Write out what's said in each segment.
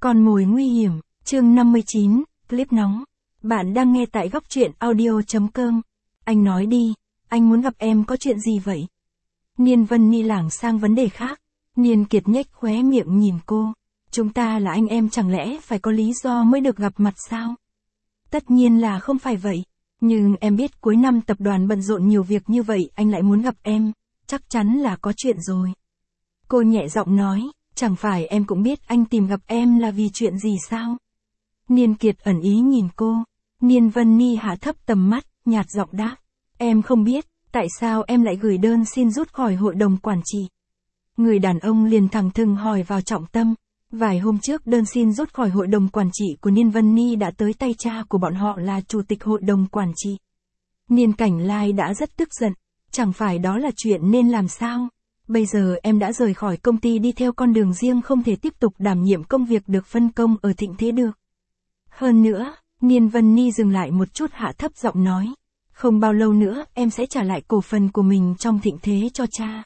Con mồi nguy hiểm, chương 59, clip nóng. Bạn đang nghe tại góc truyện audio.com. Anh nói đi, anh muốn gặp em có chuyện gì vậy? Niên Vân Ni lảng sang vấn đề khác. Niên Kiệt nhếch khóe miệng nhìn cô. Chúng ta là anh em chẳng lẽ phải có lý do mới được gặp mặt sao? Tất nhiên là không phải vậy. Nhưng em biết cuối năm tập đoàn bận rộn nhiều việc như vậy anh lại muốn gặp em. Chắc chắn là có chuyện rồi. Cô nhẹ giọng nói. Chẳng phải em cũng biết anh tìm gặp em là vì chuyện gì sao? Niên Kiệt ẩn ý nhìn cô. Niên Vân Ni hạ thấp tầm mắt, nhạt giọng đáp. Em không biết, tại sao em lại gửi đơn xin rút khỏi hội đồng quản trị? Người đàn ông liền thẳng thừng hỏi vào trọng tâm. Vài hôm trước đơn xin rút khỏi hội đồng quản trị của Niên Vân Ni đã tới tay cha của bọn họ là chủ tịch hội đồng quản trị. Niên Cảnh Lai đã rất tức giận. Chẳng phải đó là chuyện nên làm sao? Bây giờ em đã rời khỏi công ty đi theo con đường riêng không thể tiếp tục đảm nhiệm công việc được phân công ở Thịnh Thế được. Hơn nữa, Niên Vân Ni dừng lại một chút hạ thấp giọng nói. Không bao lâu nữa em sẽ trả lại cổ phần của mình trong Thịnh Thế cho cha.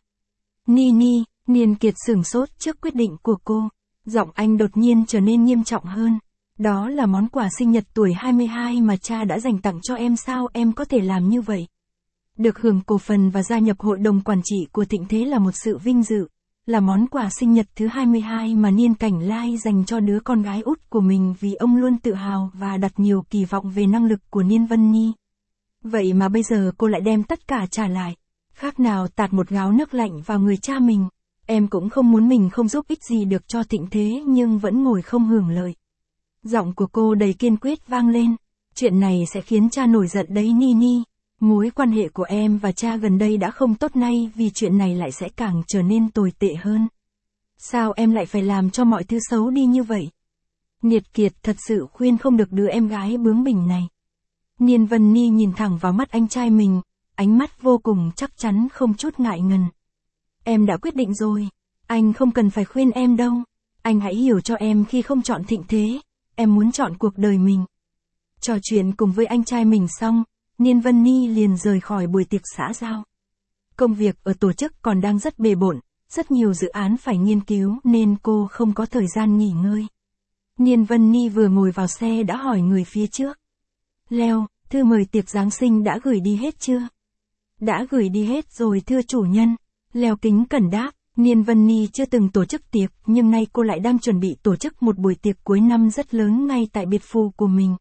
Ni, Niên Kiệt sửng sốt trước quyết định của cô. Giọng anh đột nhiên trở nên nghiêm trọng hơn. Đó là món quà sinh nhật tuổi 22 mà cha đã dành tặng cho em sao em có thể làm như vậy? Được hưởng cổ phần và gia nhập hội đồng quản trị của Thịnh Thế là một sự vinh dự, là món quà sinh nhật thứ 22 mà Niên Cảnh Lai dành cho đứa con gái út của mình vì ông luôn tự hào và đặt nhiều kỳ vọng về năng lực của Niên Vân Ni. Vậy mà bây giờ cô lại đem tất cả trả lại, khác nào tạt một gáo nước lạnh vào người cha mình. Em cũng không muốn mình không giúp ích gì được cho Thịnh Thế nhưng vẫn ngồi không hưởng lợi. Giọng của cô đầy kiên quyết vang lên. Chuyện này sẽ khiến cha nổi giận đấy Ni. Mối quan hệ của em và cha gần đây đã không tốt nay vì chuyện này lại sẽ càng trở nên tồi tệ hơn. Sao em lại phải làm cho mọi thứ xấu đi như vậy? Niệt Kiệt thật sự khuyên không được đứa em gái bướng bỉnh này. Niên Vân Ni nhìn thẳng vào mắt anh trai mình, ánh mắt vô cùng chắc chắn không chút ngại ngần. Em đã quyết định rồi, anh không cần phải khuyên em đâu. Anh hãy hiểu cho em khi không chọn Thịnh Thế, em muốn chọn cuộc đời mình. Trò chuyện cùng với anh trai mình xong, Niên Vân Ni liền rời khỏi buổi tiệc xã giao. Công việc ở tổ chức còn đang rất bề bộn, rất nhiều dự án phải nghiên cứu nên cô không có thời gian nghỉ ngơi. Niên Vân Ni vừa ngồi vào xe đã hỏi người phía trước. Leo, thư mời tiệc Giáng sinh đã gửi đi hết chưa? Đã gửi đi hết rồi thưa chủ nhân. Leo kính cẩn đáp. Niên Vân Ni chưa từng tổ chức tiệc nhưng nay cô lại đang chuẩn bị tổ chức một buổi tiệc cuối năm rất lớn ngay tại biệt phủ của mình.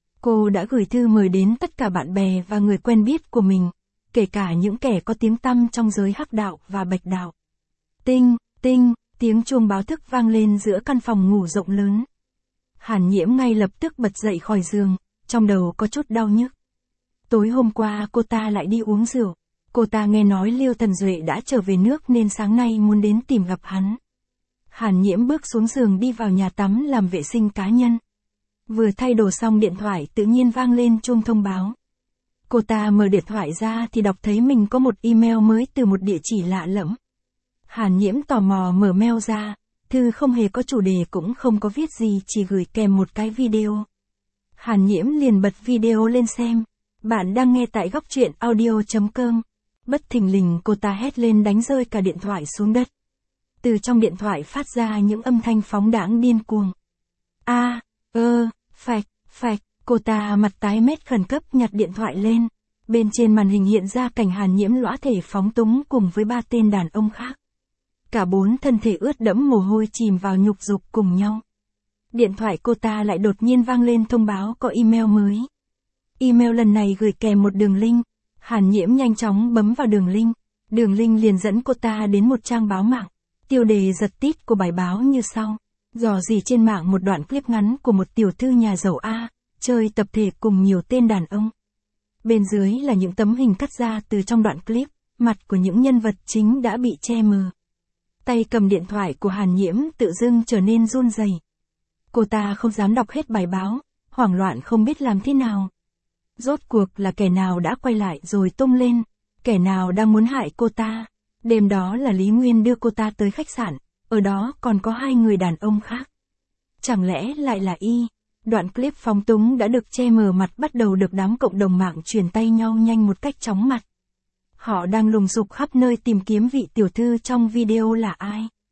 Cô đã gửi thư mời đến tất cả bạn bè và người quen biết của mình, kể cả những kẻ có tiếng tăm trong giới hắc đạo và bạch đạo. Tinh, tiếng chuông báo thức vang lên giữa căn phòng ngủ rộng lớn. Hàn Nhiễm ngay lập tức bật dậy khỏi giường, trong đầu có chút đau nhức. Tối hôm qua cô ta lại đi uống rượu. Cô ta nghe nói Liêu Thần Duệ đã trở về nước nên sáng nay muốn đến tìm gặp hắn. Hàn Nhiễm bước xuống giường đi vào nhà tắm làm vệ sinh cá nhân. Vừa thay đồ xong điện thoại tự nhiên vang lên chuông thông báo. Cô ta mở điện thoại ra thì đọc thấy mình có một email mới từ một địa chỉ lạ lẫm. Hàn Nhiễm tò mò mở mail ra, thư không hề có chủ đề cũng không có viết gì chỉ gửi kèm một cái video. Hàn Nhiễm liền bật video lên xem. Bạn đang nghe tại góc truyện audio.com. Bất thình lình cô ta hét lên đánh rơi cả điện thoại xuống đất. Từ trong điện thoại phát ra những âm thanh phóng đãng điên cuồng. Phạch, cô ta mặt tái mét khẩn cấp nhặt điện thoại lên. Bên trên màn hình hiện ra cảnh Hàn Nhiễm lõa thể phóng túng cùng với 3 tên đàn ông khác. Cả 4 thân thể ướt đẫm mồ hôi chìm vào nhục dục cùng nhau. Điện thoại cô ta lại đột nhiên vang lên thông báo có email mới. Email lần này gửi kèm một đường link. Hàn Nhiễm nhanh chóng bấm vào đường link. Đường link liền dẫn cô ta đến một trang báo mạng. Tiêu đề giật tít của bài báo như sau. Dò dỉ trên mạng một đoạn clip ngắn của một tiểu thư nhà giàu A, chơi tập thể cùng nhiều tên đàn ông. Bên dưới là những tấm hình cắt ra từ trong đoạn clip, mặt của những nhân vật chính đã bị che mờ. Tay cầm điện thoại của Hàn Nhiễm tự dưng trở nên run rẩy. Cô ta không dám đọc hết bài báo, hoảng loạn không biết làm thế nào. Rốt cuộc là kẻ nào đã quay lại rồi tung lên, kẻ nào đang muốn hại cô ta. Đêm đó là Lý Nguyên đưa cô ta tới khách sạn, ở đó còn có 2 người đàn ông khác. Chẳng lẽ lại là Y? Đoạn clip phóng túng đã được che mờ mặt bắt đầu được đám cộng đồng mạng truyền tay nhau nhanh một cách chóng mặt. Họ đang lùng sục khắp nơi tìm kiếm vị tiểu thư trong video là ai.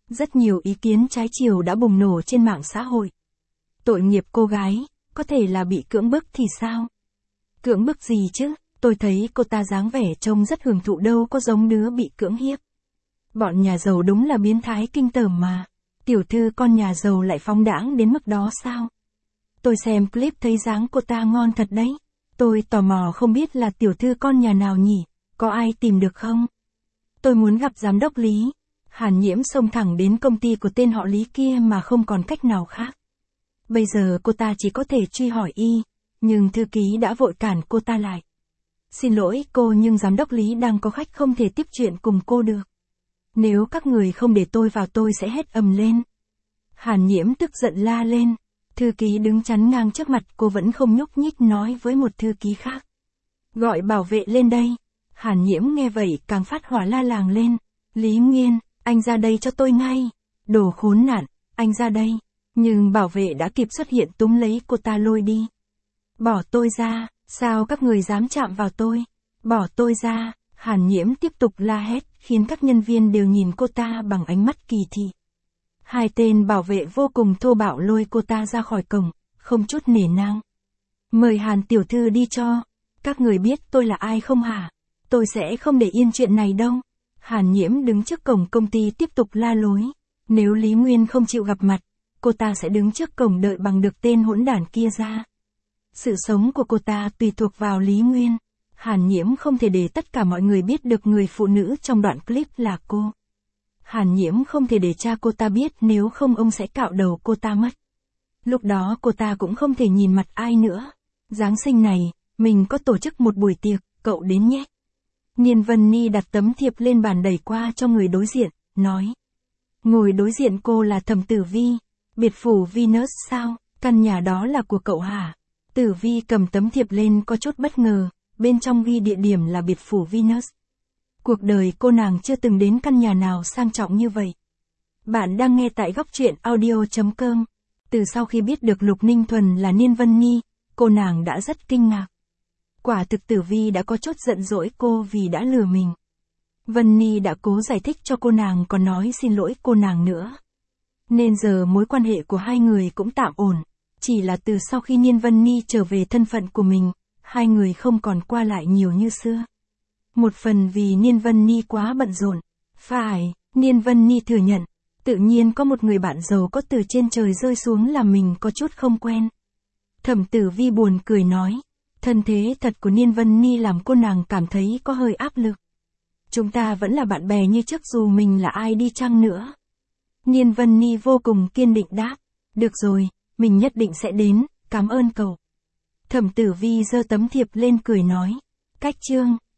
Rất nhiều ý kiến trái chiều đã bùng nổ trên mạng xã hội. Tội nghiệp cô gái, có thể là bị cưỡng bức thì sao? Cưỡng bức gì chứ, tôi thấy cô ta dáng vẻ trông rất hưởng thụ đâu có giống đứa bị cưỡng hiếp. Bọn nhà giàu đúng là biến thái kinh tởm mà. Tiểu thư con nhà giàu lại phóng đãng đến mức đó sao? Tôi xem clip thấy dáng cô ta ngon thật đấy. Tôi tò mò không biết là tiểu thư con nhà nào nhỉ, có ai tìm được không? Tôi muốn gặp giám đốc Lý. Hàn Nhiễm xông thẳng đến công ty của tên họ Lý kia mà không còn cách nào khác. Bây giờ cô ta chỉ có thể truy hỏi y, nhưng thư ký đã vội cản cô ta lại. Xin lỗi cô nhưng giám đốc Lý đang có khách không thể tiếp chuyện cùng cô được. Nếu các người không để tôi vào tôi sẽ hét ầm lên. Hàn Nhiễm tức giận la lên. Thư ký đứng chắn ngang trước mặt cô vẫn không nhúc nhích nói với một thư ký khác. Gọi bảo vệ lên đây. Hàn Nhiễm nghe vậy càng phát hỏa la làng lên. Lý Nguyên, anh ra đây cho tôi ngay. Đồ khốn nạn, anh ra đây. Nhưng bảo vệ đã kịp xuất hiện túm lấy cô ta lôi đi. Bỏ tôi ra, sao các người dám chạm vào tôi? Bỏ tôi ra. Hàn Nhiễm tiếp tục la hét, khiến các nhân viên đều nhìn cô ta bằng ánh mắt kỳ thị. Hai tên bảo vệ vô cùng thô bạo lôi cô ta ra khỏi cổng, không chút nể nang. Mời Hàn tiểu thư đi cho. Các người biết tôi là ai không hả? Tôi sẽ không để yên chuyện này đâu. Hàn Nhiễm đứng trước cổng công ty tiếp tục la lối. Nếu Lý Nguyên không chịu gặp mặt, cô ta sẽ đứng trước cổng đợi bằng được tên hỗn đản kia ra. Sự sống của cô ta tùy thuộc vào Lý Nguyên. Hàn Nhiễm không thể để tất cả mọi người biết được người phụ nữ trong đoạn clip là cô. Hàn Nhiễm không thể để cha cô ta biết nếu không ông sẽ cạo đầu cô ta mất. Lúc đó cô ta cũng không thể nhìn mặt ai nữa. Giáng sinh này, mình có tổ chức một buổi tiệc, cậu đến nhé. Niên Vân Ni đặt tấm thiệp lên bàn đẩy qua cho người đối diện, nói. Ngồi đối diện cô là Thẩm Tử Vi, biệt phủ Venus sao, căn nhà đó là của cậu hả? Tử Vi cầm tấm thiệp lên có chút bất ngờ, bên trong ghi địa điểm là biệt phủ Venus. Cuộc đời cô nàng chưa từng đến căn nhà nào sang trọng như vậy. Bạn đang nghe tại góc truyện audio.com. Từ sau khi biết được Lục Ninh Thuần là Niên Vân Ni, cô nàng đã rất kinh ngạc. Quả thực Tử Vi đã có chút giận dỗi cô vì đã lừa mình. Vân Ni đã cố giải thích cho cô nàng còn nói xin lỗi cô nàng nữa. Nên giờ mối quan hệ của hai người cũng tạm ổn. Chỉ là từ sau khi Niên Vân Ni trở về thân phận của mình, hai người không còn qua lại nhiều như xưa. Một phần vì Niên Vân Ni quá bận rộn. Phải, Niên Vân Ni thừa nhận. Tự nhiên có một người bạn giàu có từ trên trời rơi xuống làm mình có chút không quen. Thẩm Tử Vi buồn cười nói. Thân thế thật của Niên Vân Ni làm cô nàng cảm thấy có hơi áp lực. Chúng ta vẫn là bạn bè như trước dù mình là ai đi chăng nữa. Niên Vân Ni vô cùng kiên định đáp. Được rồi, mình nhất định sẽ đến, cảm ơn cậu. Thẩm Tử Vi giơ tấm thiệp lên cười nói. Cách chương.